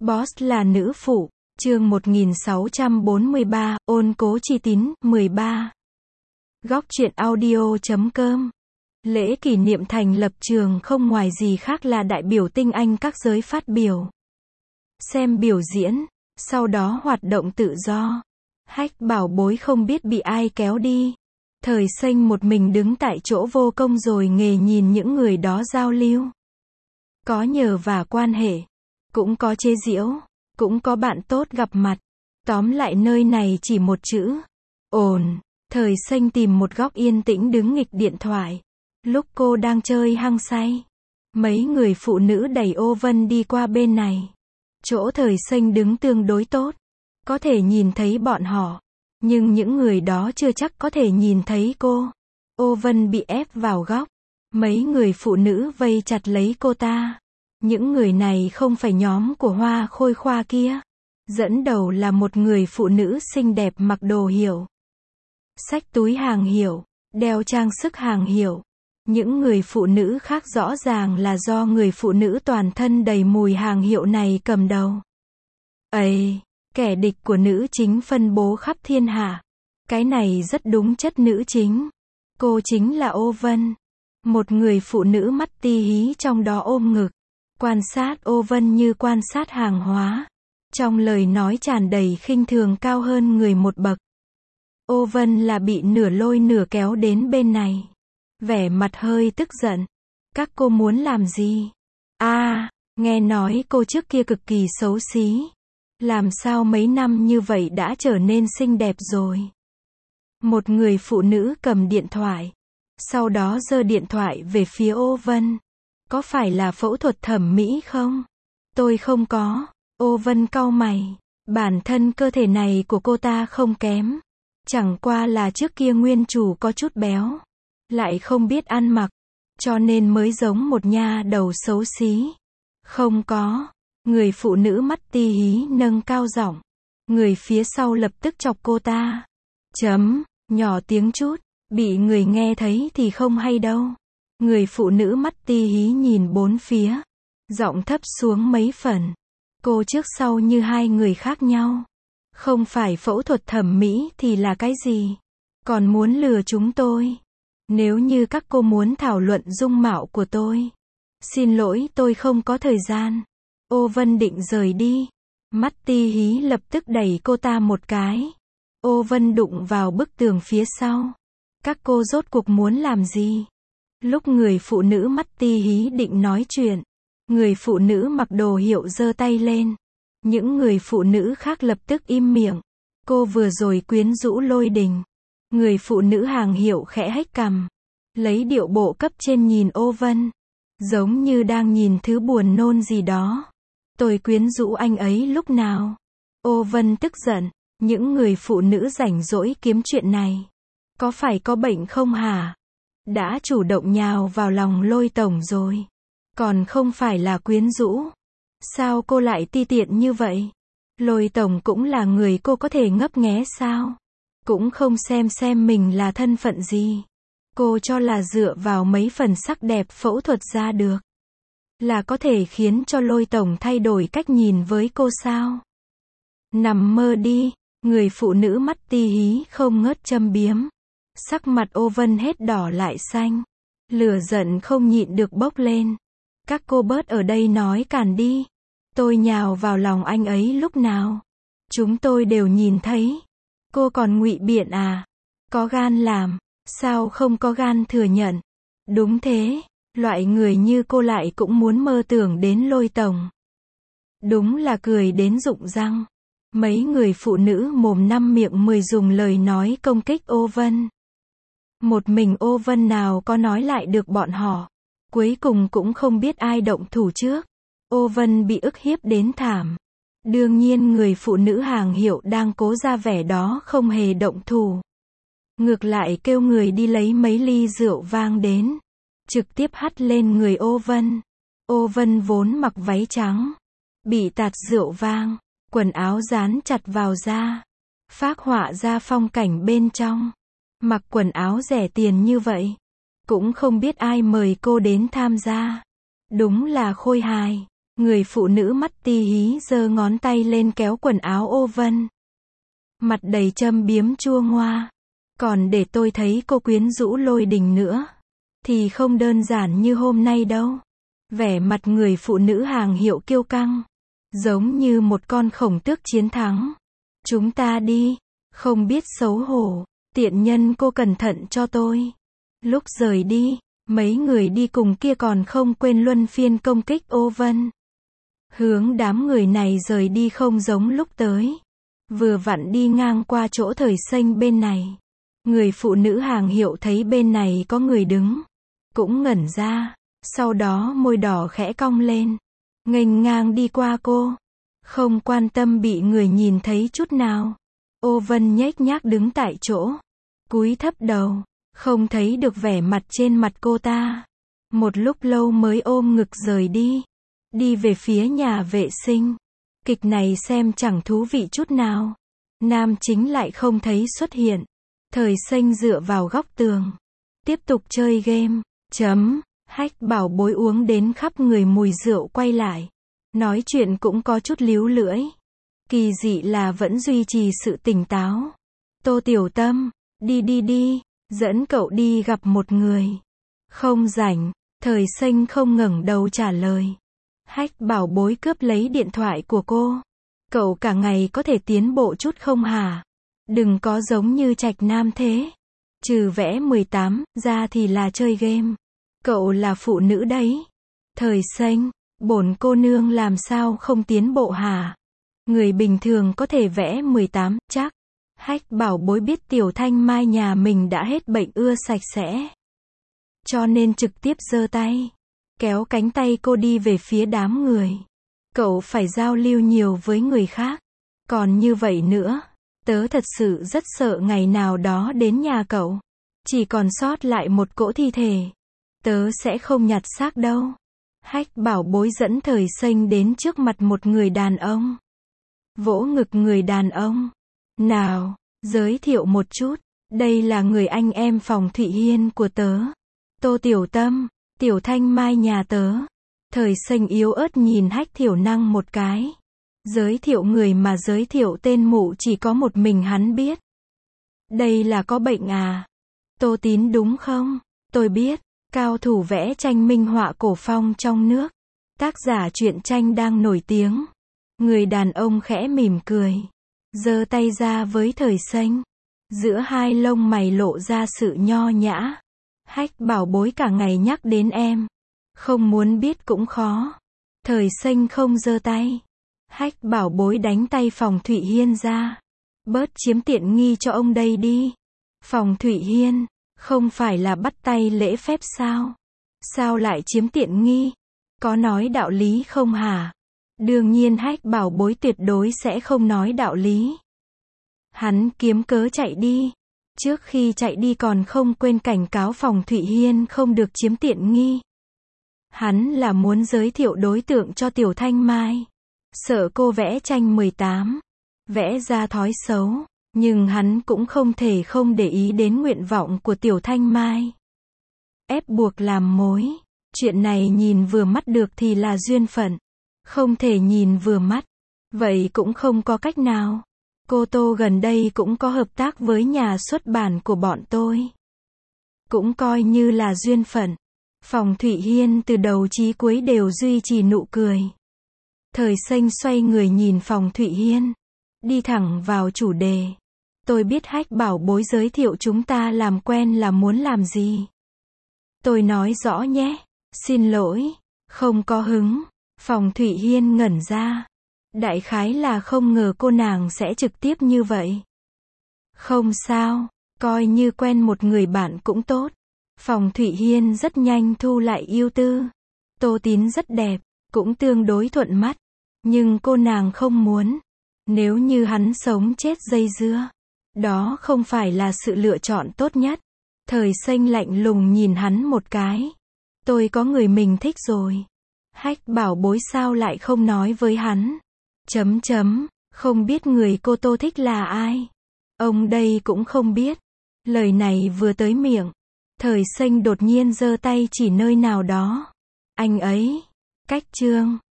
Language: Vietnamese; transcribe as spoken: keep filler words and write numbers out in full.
Boss là nữ phụ, chương một nghìn sáu trăm bốn mươi ba, ôn cố chi tín, mười ba. Góc truyện audio chấm com. Lễ kỷ niệm thành lập trường không ngoài gì khác là đại biểu tinh anh các giới phát biểu, xem biểu diễn, sau đó hoạt động tự do. Hách bảo bối không biết bị ai kéo đi. Thời xanh một mình đứng tại chỗ vô công rồi nghề nhìn những người đó giao lưu. Có nhờ vả quan hệ, cũng có chế giễu, cũng có bạn tốt gặp mặt. Tóm lại nơi này chỉ một chữ, ồn. Thời xanh tìm một góc yên tĩnh đứng nghịch điện thoại. Lúc cô đang chơi hăng say, mấy người phụ nữ đẩy ô vân đi qua bên này. Chỗ thời xanh đứng tương đối tốt, có thể nhìn thấy bọn họ, nhưng những người đó chưa chắc có thể nhìn thấy cô. Ô vân bị ép vào góc, mấy người phụ nữ vây chặt lấy cô ta. Những người này không phải nhóm của Hoa Khôi Khoa kia. Dẫn đầu là một người phụ nữ xinh đẹp mặc đồ hiệu, xách túi hàng hiệu, đeo trang sức hàng hiệu. Những người phụ nữ khác rõ ràng là do người phụ nữ toàn thân đầy mùi hàng hiệu này cầm đầu. Ây, kẻ địch của nữ chính phân bố khắp thiên hạ. Cái này rất đúng chất nữ chính. Cô chính là Ô Vân. Một người phụ nữ mắt ti hí trong đó ôm ngực, quan sát Ô Vân như quan sát hàng hóa. Trong lời nói tràn đầy khinh thường cao hơn người một bậc. Ô Vân là bị nửa lôi nửa kéo đến bên này. Vẻ mặt hơi tức giận. Các cô muốn làm gì? À, nghe nói cô trước kia cực kỳ xấu xí. Làm sao mấy năm như vậy đã trở nên xinh đẹp rồi? Một người phụ nữ cầm điện thoại, sau đó giơ điện thoại về phía Ô Vân. Có phải là phẫu thuật thẩm mỹ không? Tôi không có. Ô Vân cau mày. Bản thân cơ thể này của cô ta không kém. Chẳng qua là trước kia nguyên chủ có chút béo, lại không biết ăn mặc, cho nên mới giống một nha đầu xấu xí. Không có. Người phụ nữ mắt ti hí nâng cao giọng. Người phía sau lập tức chọc cô ta. Chấm, nhỏ tiếng chút, bị người nghe thấy thì không hay đâu. Người phụ nữ mắt ti hí nhìn bốn phía, giọng thấp xuống mấy phần. Cô trước sau như hai người khác nhau. Không phải phẫu thuật thẩm mỹ thì là cái gì? Còn muốn lừa chúng tôi? Nếu như các cô muốn thảo luận dung mạo của tôi, xin lỗi tôi không có thời gian. Ô Vân định rời đi. Mắt ti hí lập tức đẩy cô ta một cái. Ô Vân đụng vào bức tường phía sau. Các cô rốt cuộc muốn làm gì? Lúc người phụ nữ mắt ti hí định nói chuyện, người phụ nữ mặc đồ hiệu giơ tay lên. Những người phụ nữ khác lập tức im miệng. Cô vừa rồi quyến rũ lôi đình. Người phụ nữ hàng hiệu khẽ hếch cằm, lấy điệu bộ cấp trên nhìn Ô Vân, giống như đang nhìn thứ buồn nôn gì đó. Tôi quyến rũ anh ấy lúc nào? Ô Vân tức giận. Những người phụ nữ rảnh rỗi kiếm chuyện này, có phải có bệnh không hả? Đã chủ động nhào vào lòng Lôi tổng rồi, còn không phải là quyến rũ. Sao cô lại ti tiện như vậy? Lôi tổng cũng là người cô có thể ngấp nghé sao? Cũng không xem xem mình là thân phận gì. Cô cho là dựa vào mấy phần sắc đẹp phẫu thuật ra được, là có thể khiến cho Lôi tổng thay đổi cách nhìn với cô sao? Nằm mơ đi. Người phụ nữ mắt ti hí không ngớt châm biếm. Sắc mặt Ô Vân hết đỏ lại xanh. Lửa giận không nhịn được bốc lên. Các cô bớt ở đây nói càn đi. Tôi nhào vào lòng anh ấy lúc nào? Chúng tôi đều nhìn thấy. Cô còn ngụy biện à? Có gan làm, sao không có gan thừa nhận? Đúng thế, loại người như cô lại cũng muốn mơ tưởng đến Lôi tổng. Đúng là cười đến rụng răng. Mấy người phụ nữ mồm năm miệng mười dùng lời nói công kích Ô Vân. Một mình Ô Vân nào có nói lại được bọn họ. Cuối cùng cũng không biết ai động thủ trước. Ô Vân bị ức hiếp đến thảm. Đương nhiên người phụ nữ hàng hiệu đang cố ra vẻ đó không hề động thủ. Ngược lại kêu người đi lấy mấy ly rượu vang đến, trực tiếp hắt lên người Ô Vân. Ô Vân vốn mặc váy trắng, bị tạt rượu vang, quần áo dán chặt vào da, phác họa ra phong cảnh bên trong. Mặc quần áo rẻ tiền như vậy, cũng không biết ai mời cô đến tham gia. Đúng là khôi hài. Người phụ nữ mắt ti hí giơ ngón tay lên kéo quần áo ô vân. Mặt đầy châm biếm chua ngoa. Còn để tôi thấy cô quyến rũ lôi đình nữa, thì không đơn giản như hôm nay đâu. Vẻ mặt người phụ nữ hàng hiệu kiêu căng, giống như một con khổng tước chiến thắng. Chúng ta đi, không biết xấu hổ, tiện nhân cô cẩn thận cho tôi. Lúc rời đi, mấy người đi cùng kia còn không quên luân phiên công kích ô vân. Hướng đám người này rời đi không giống lúc tới. Vừa vặn đi ngang qua chỗ Thời Xanh bên này. Người phụ nữ hàng hiệu thấy bên này có người đứng, cũng ngẩn ra, sau đó môi đỏ khẽ cong lên, nghênh ngang đi qua cô, không quan tâm bị người nhìn thấy chút nào. Ô vân nhếch nhác đứng tại chỗ, cúi thấp đầu, không thấy được vẻ mặt trên mặt cô ta. Một lúc lâu mới ôm ngực rời đi, đi về phía nhà vệ sinh. Kịch này xem chẳng thú vị chút nào. Nam chính lại không thấy xuất hiện. Thời Xanh dựa vào góc tường, tiếp tục chơi game. Chấm. Hách Bảo Bối uống đến khắp người mùi rượu quay lại, nói chuyện cũng có chút líu lưỡi. Kỳ dị là vẫn duy trì sự tỉnh táo. Tô Tiểu Tâm, đi đi đi, dẫn cậu đi gặp một người. Không rảnh. Thời Xanh không ngẩng đầu trả lời. Hách Bảo Bối cướp lấy điện thoại của cô. Cậu cả ngày có thể tiến bộ chút không hả? Đừng có giống như Trạch Nam thế. Trừ vẽ mười tám ra thì là chơi game. Cậu là phụ nữ đấy. Thời Xanh, bổn cô nương làm sao không tiến bộ hả? Người bình thường có thể vẽ mười tám, chắc. Hách Bảo Bối biết Tiểu Thanh Mai nhà mình đã hết bệnh ưa sạch sẽ, cho nên trực tiếp giơ tay, kéo cánh tay cô đi về phía đám người. Cậu phải giao lưu nhiều với người khác. Còn như vậy nữa, tớ thật sự rất sợ ngày nào đó đến nhà cậu, chỉ còn sót lại một cỗ thi thể. Tớ sẽ không nhặt xác đâu. Hách Bảo Bối dẫn Thời Xanh đến trước mặt một người đàn ông. Vỗ ngực người đàn ông. Nào, giới thiệu một chút. Đây là người anh em phòng Thụy Hiên của tớ. Tô Tiểu Tâm, Tiểu Thanh Mai nhà tớ. Thời Xanh yếu ớt nhìn Hách Thiểu Năng một cái. Giới thiệu người mà giới thiệu tên mụ chỉ có một mình hắn biết. Đây là có bệnh à? Tô Tín đúng không? Tôi biết, cao thủ vẽ tranh minh họa cổ phong trong nước. Tác giả truyện tranh đang nổi tiếng. Người đàn ông khẽ mỉm cười, giơ tay ra với Thời Xanh. Giữa hai lông mày lộ ra sự nho nhã. Hách Bảo Bối cả ngày nhắc đến em, không muốn biết cũng khó. Thời Xanh không giơ tay. Hách Bảo Bối đánh tay Phòng Thụy Hiên ra. Bớt chiếm tiện nghi cho ông đây đi. Phòng Thụy Hiên, không phải là bắt tay lễ phép sao? Sao lại chiếm tiện nghi? Có nói đạo lý không hả? Đương nhiên Hách Bảo Bối tuyệt đối sẽ không nói đạo lý. Hắn kiếm cớ chạy đi. Trước khi chạy đi còn không quên cảnh cáo Phòng Thụy Hiên không được chiếm tiện nghi. Hắn là muốn giới thiệu đối tượng cho Tiểu Thanh Mai. Sợ cô vẽ tranh mười tám, vẽ ra thói xấu. Nhưng hắn cũng không thể không để ý đến nguyện vọng của Tiểu Thanh Mai. Ép buộc làm mối. Chuyện này nhìn vừa mắt được thì là duyên phận. Không thể nhìn vừa mắt, vậy cũng không có cách nào. Cô Tô gần đây cũng có hợp tác với nhà xuất bản của bọn tôi. Cũng coi như là duyên phận. Phòng Thụy Hiên từ đầu chí cuối đều duy trì nụ cười. Thời Xanh xoay người nhìn Phòng Thụy Hiên, đi thẳng vào chủ đề. Tôi biết Hách Bảo Bối giới thiệu chúng ta làm quen là muốn làm gì. Tôi nói rõ nhé. Xin lỗi, không có hứng. Phòng Thụy Hiên ngẩn ra. Đại khái là không ngờ cô nàng sẽ trực tiếp như vậy. Không sao, coi như quen một người bạn cũng tốt. Phòng Thụy Hiên rất nhanh thu lại ưu tư. Tô Tín rất đẹp, cũng tương đối thuận mắt. Nhưng cô nàng không muốn. Nếu như hắn sống chết dây dưa, đó không phải là sự lựa chọn tốt nhất. Thời Xanh lạnh lùng nhìn hắn một cái. Tôi có người mình thích rồi. Hách Bảo Bối sao lại không nói với hắn. Chấm chấm, không biết người cô Tô thích là ai. Ông đây cũng không biết. Lời này vừa tới miệng, Thời Xanh đột nhiên giơ tay chỉ nơi nào đó. Anh ấy, cách Trương.